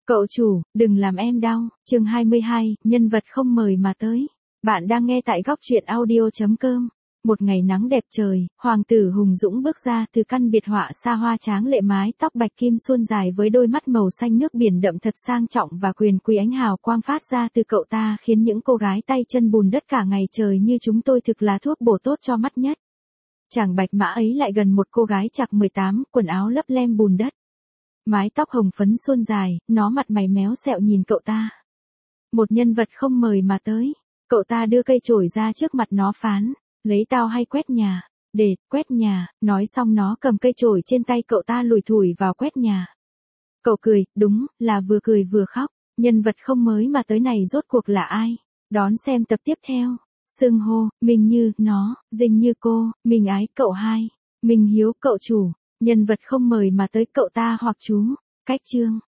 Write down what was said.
Cậu chủ, đừng làm em đau. Chương 22, nhân vật không mời mà tới. Bạn đang nghe tại góc truyện audio.com. Một ngày nắng đẹp trời, hoàng tử Hùng Dũng bước ra từ căn biệt họa xa hoa tráng lệ, mái tóc bạch kim suôn dài với đôi mắt màu xanh nước biển đậm thật sang trọng và quyền quý, ánh hào quang phát ra từ cậu ta khiến những cô gái tay chân bùn đất cả ngày trời như chúng tôi thực là thuốc bổ tốt cho mắt nhất. Chàng bạch mã ấy lại gần một cô gái chạc 18, quần áo lấp lem bùn đất. Mái tóc hồng phấn suôn dài, nó mặt mày méo xẹo nhìn cậu ta. Một nhân vật không mời mà tới. Cậu ta đưa cây chổi ra trước mặt nó phán, lấy tao hay quét nhà? Để, quét nhà. Nói xong nó cầm cây chổi trên tay cậu ta lủi thủi vào quét nhà. Cậu cười, đúng, là vừa cười vừa khóc. Nhân vật không mới mà tới này rốt cuộc là ai? Đón xem tập tiếp theo. Xưng hô, mình như, nó, Dinh như cô, mình ái, cậu hai, mình hiếu, cậu chủ. Nhân vật không mời mà tới, cậu ta hoặc chú. Cách chương